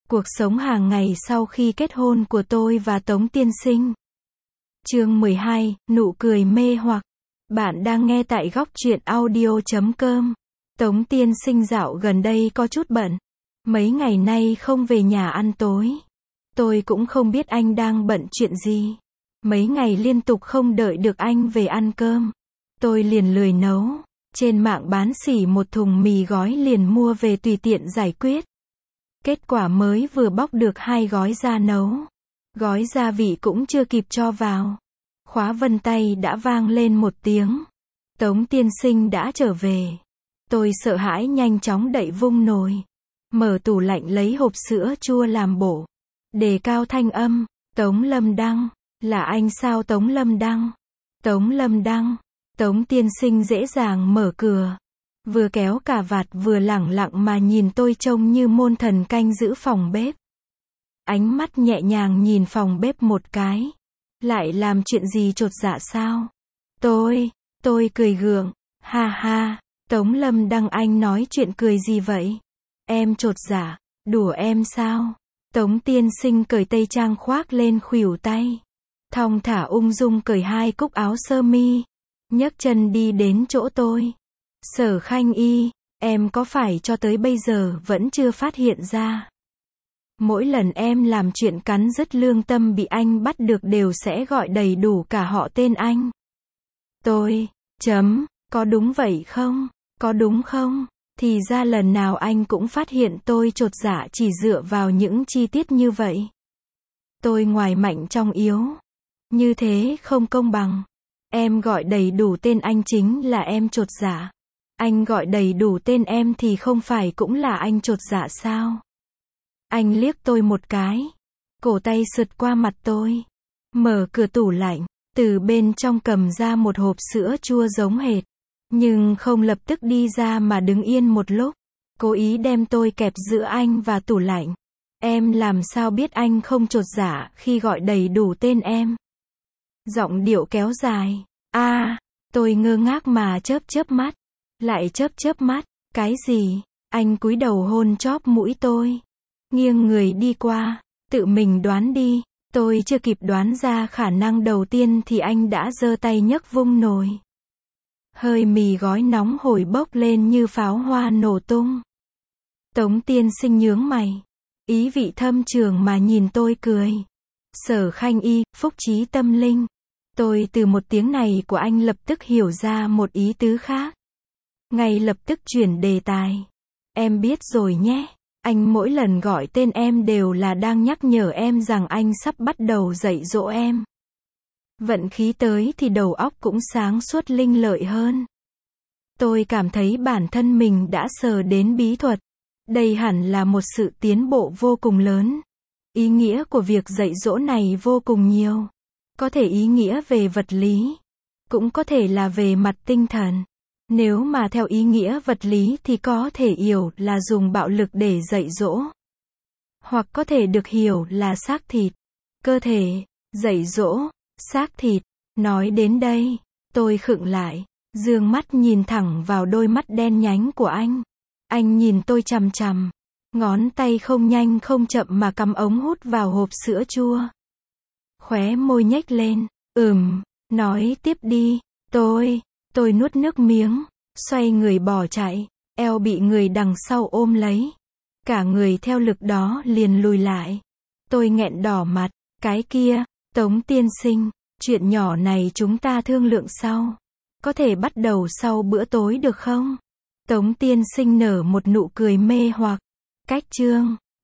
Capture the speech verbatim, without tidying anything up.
Cuộc sống hàng ngày sau khi kết hôn của tôi và Tống Tiên Sinh. Chương mười hai, nụ cười mê hoặc. Bạn đang nghe tại góc truyện audio chấm com. Tống Tiên Sinh dạo gần đây có chút bận. Mấy ngày nay không về nhà ăn tối. Tôi cũng không biết anh đang bận chuyện gì. Mấy ngày liên tục không đợi được anh về ăn cơm. Tôi liền lười nấu. Trên mạng bán xỉ một thùng mì gói liền mua về tùy tiện giải quyết. Kết quả mới vừa bóc được hai gói ra nấu. Gói gia vị cũng chưa kịp cho vào. Khóa vân tay đã vang lên một tiếng. Tống Tiên Sinh đã trở về. Tôi sợ hãi nhanh chóng đậy vung nồi. Mở tủ lạnh lấy hộp sữa chua làm bổ. Đề cao thanh âm. Tống Lâm Đăng. Là anh sao Tống Lâm Đăng? Tống Lâm Đăng. Tống Tiên Sinh dễ dàng mở cửa. Vừa kéo cà vạt vừa lẳng lặng mà nhìn tôi trông như môn thần canh giữ phòng bếp. Ánh mắt nhẹ nhàng nhìn phòng bếp một cái. Lại làm chuyện gì chột dạ sao? Tôi, tôi cười gượng. Ha ha, Tống Lâm Đăng anh nói chuyện cười gì vậy? Em chột dạ, đùa em sao? Tống Tiên Sinh cởi tây trang khoác lên khuỷu tay. Thong thả ung dung cởi hai cúc áo sơ mi. Nhấc chân đi đến chỗ tôi. Sở Khanh Y, em có phải cho tới bây giờ vẫn chưa phát hiện ra? Mỗi lần em làm chuyện cắn rứt lương tâm bị anh bắt được đều sẽ gọi đầy đủ cả họ tên anh. Tôi, chấm, có đúng vậy không? Có đúng không? Thì ra lần nào anh cũng phát hiện tôi chột dạ chỉ dựa vào những chi tiết như vậy. Tôi ngoài mạnh trong yếu. Như thế không công bằng. Em gọi đầy đủ tên anh chính là em chột dạ. Anh gọi đầy đủ tên em thì không phải cũng là anh chột dạ sao? Anh liếc tôi một cái. Cổ tay sượt qua mặt tôi. Mở cửa tủ lạnh. Từ bên trong cầm ra một hộp sữa chua giống hệt. Nhưng không lập tức đi ra mà đứng yên một lúc. Cố ý đem tôi kẹp giữa anh và tủ lạnh. Em làm sao biết anh không chột dạ khi gọi đầy đủ tên em? Giọng điệu kéo dài. A, à, tôi ngơ ngác mà chớp chớp mắt. Lại chớp chớp mắt. Cái gì? Anh cúi đầu hôn chóp mũi tôi. Nghiêng người đi qua. Tự mình đoán đi. Tôi chưa kịp đoán ra khả năng đầu tiên thì anh đã giơ tay nhấc vung nồi. Hơi mì gói nóng hổi bốc lên như pháo hoa nổ tung. Tống Tiên Sinh nhướng mày. Ý vị thâm trường mà nhìn tôi cười. Sở Khanh Y, phúc trí tâm linh. Tôi từ một tiếng này của anh lập tức hiểu ra một ý tứ khác. Ngay lập tức chuyển đề tài. Em biết rồi nhé. Anh mỗi lần gọi tên em đều là đang nhắc nhở em rằng anh sắp bắt đầu dạy dỗ em. Vận khí tới thì đầu óc cũng sáng suốt linh lợi hơn. Tôi cảm thấy bản thân mình đã sờ đến bí thuật. Đây hẳn là một sự tiến bộ vô cùng lớn. Ý nghĩa của việc dạy dỗ này vô cùng nhiều. Có thể ý nghĩa về vật lý. Cũng có thể là về mặt tinh thần. Nếu mà theo ý nghĩa vật lý thì có thể hiểu là dùng bạo lực để dạy dỗ. Hoặc có thể được hiểu là xác thịt. Cơ thể, dạy dỗ, xác thịt. Nói đến đây, tôi khựng lại. Dương mắt nhìn thẳng vào đôi mắt đen nhánh của anh. Anh nhìn tôi chằm chằm. Ngón tay không nhanh không chậm mà cắm ống hút vào hộp sữa chua. Khóe môi nhếch lên. Ừm, nói tiếp đi. Tôi, tôi nuốt nước miếng. Xoay người bỏ chạy. Eo bị người đằng sau ôm lấy. Cả người theo lực đó liền lùi lại. Tôi nghẹn đỏ mặt. Cái kia, Tống Tiên Sinh, chuyện nhỏ này chúng ta thương lượng sau. Có thể bắt đầu sau bữa tối được không? Tống Tiên Sinh nở một nụ cười mê hoặc. Cách chương